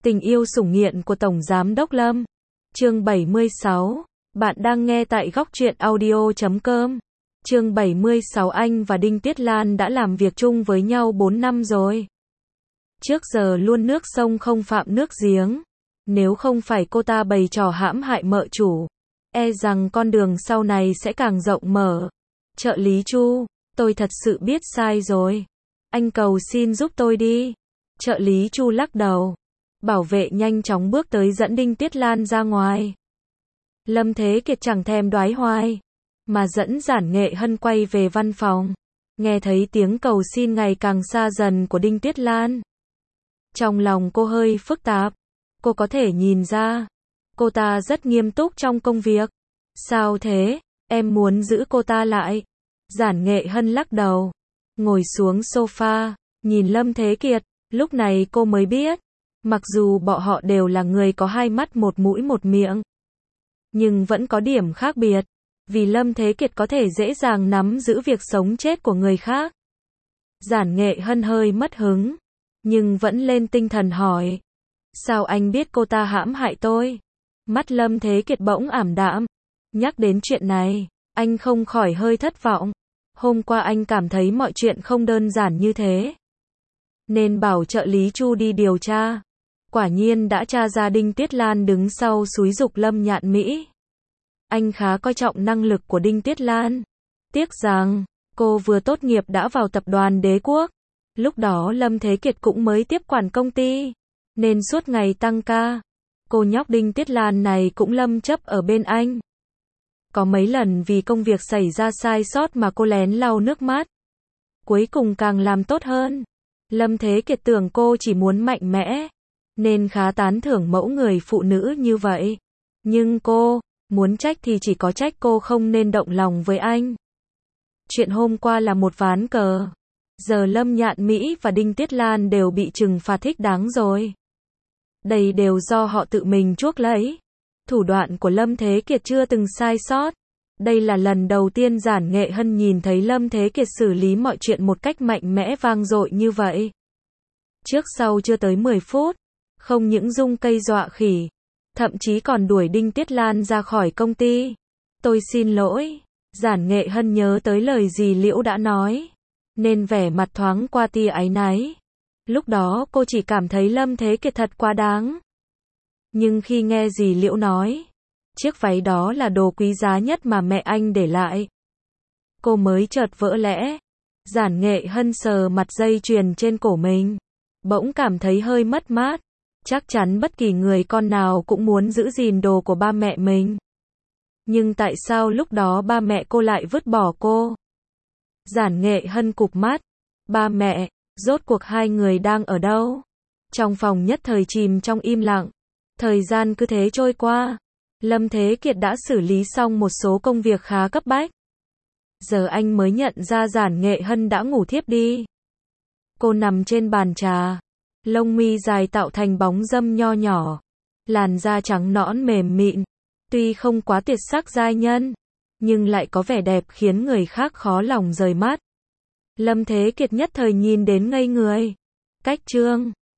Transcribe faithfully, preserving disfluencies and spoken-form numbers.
Tình yêu sủng nghiện của Tổng Giám đốc Lâm. Chương bảy mươi sáu. Bạn đang nghe tại góc truyện audio chấm com. Chương bảy mươi sáu. Anh và Đinh Tiết Lan đã làm việc chung với nhau bốn năm rồi. Trước giờ luôn nước sông không phạm nước giếng. Nếu không phải cô ta bày trò hãm hại mợ chủ, e rằng con đường sau này sẽ càng rộng mở. Trợ lý Chu, tôi thật sự biết sai rồi. Anh cầu xin giúp tôi đi. Trợ lý Chu lắc đầu. Bảo vệ nhanh chóng bước tới dẫn Đinh Tiết Lan ra ngoài. Lâm Thế Kiệt chẳng thèm đoái hoài, mà dẫn Giản Nghệ Hân quay về văn phòng. Nghe thấy tiếng cầu xin ngày càng xa dần của Đinh Tiết Lan, trong lòng cô hơi phức tạp. Cô có thể nhìn ra, cô ta rất nghiêm túc trong công việc. Sao thế, em muốn giữ cô ta lại? Giản Nghệ Hân lắc đầu, ngồi xuống sofa, nhìn Lâm Thế Kiệt. Lúc này cô mới biết, mặc dù bọn họ đều là người có hai mắt một mũi một miệng, nhưng vẫn có điểm khác biệt. Vì Lâm Thế Kiệt có thể dễ dàng nắm giữ việc sống chết của người khác. Giản Nghệ Hân hơi mất hứng, nhưng vẫn lên tinh thần hỏi. Sao anh biết cô ta hãm hại tôi? Mắt Lâm Thế Kiệt bỗng ảm đạm. Nhắc đến chuyện này, anh không khỏi hơi thất vọng. Hôm qua anh cảm thấy mọi chuyện không đơn giản như thế, nên bảo trợ lý Chu đi điều tra. Quả nhiên đã tra ra Đinh Tiết Lan đứng sau xúi giục Lâm Nhạn Mỹ. Anh khá coi trọng năng lực của Đinh Tiết Lan. Tiếc rằng, cô vừa tốt nghiệp đã vào tập đoàn Đế Quốc. Lúc đó Lâm Thế Kiệt cũng mới tiếp quản công ty, nên suốt ngày tăng ca. Cô nhóc Đinh Tiết Lan này cũng lâm chấp ở bên anh. Có mấy lần vì công việc xảy ra sai sót mà cô lén lau nước mắt. Cuối cùng càng làm tốt hơn. Lâm Thế Kiệt tưởng cô chỉ muốn mạnh mẽ, nên khá tán thưởng mẫu người phụ nữ như vậy. Nhưng cô, muốn trách thì chỉ có trách cô không nên động lòng với anh. Chuyện hôm qua là một ván cờ. Giờ Lâm Nhạn Mỹ và Đinh Tiết Lan đều bị trừng phạt thích đáng rồi. Đây đều do họ tự mình chuốc lấy. Thủ đoạn của Lâm Thế Kiệt chưa từng sai sót. Đây là lần đầu tiên Giản Nghệ Hân nhìn thấy Lâm Thế Kiệt xử lý mọi chuyện một cách mạnh mẽ vang dội như vậy. Trước sau chưa tới mười phút, không những rung cây dọa khỉ, thậm chí còn đuổi Đinh Tiết Lan ra khỏi công ty. Tôi xin lỗi. Giản Nghệ Hân nhớ tới lời dì Liễu đã nói, nên vẻ mặt thoáng qua tia áy náy. Lúc đó cô chỉ cảm thấy Lâm Thế Kiệt thật quá đáng. Nhưng khi nghe dì Liễu nói, chiếc váy đó là đồ quý giá nhất mà mẹ anh để lại, cô mới chợt vỡ lẽ. Giản Nghệ Hân sờ mặt dây chuyền trên cổ mình, bỗng cảm thấy hơi mất mát. Chắc chắn bất kỳ người con nào cũng muốn giữ gìn đồ của ba mẹ mình. Nhưng tại sao lúc đó ba mẹ cô lại vứt bỏ cô? Giản Nghệ Hân cụp mắt. Ba mẹ, rốt cuộc hai người đang ở đâu? Trong phòng nhất thời chìm trong im lặng. Thời gian cứ thế trôi qua. Lâm Thế Kiệt đã xử lý xong một số công việc khá cấp bách. Giờ anh mới nhận ra Giản Nghệ Hân đã ngủ thiếp đi. Cô nằm trên bàn trà, lông mi dài tạo thành bóng râm nho nhỏ, làn da trắng nõn mềm mịn, tuy không quá tuyệt sắc giai nhân, nhưng lại có vẻ đẹp khiến người khác khó lòng rời mắt. Lâm Thế Kiệt nhất thời nhìn đến ngây người. Cách chương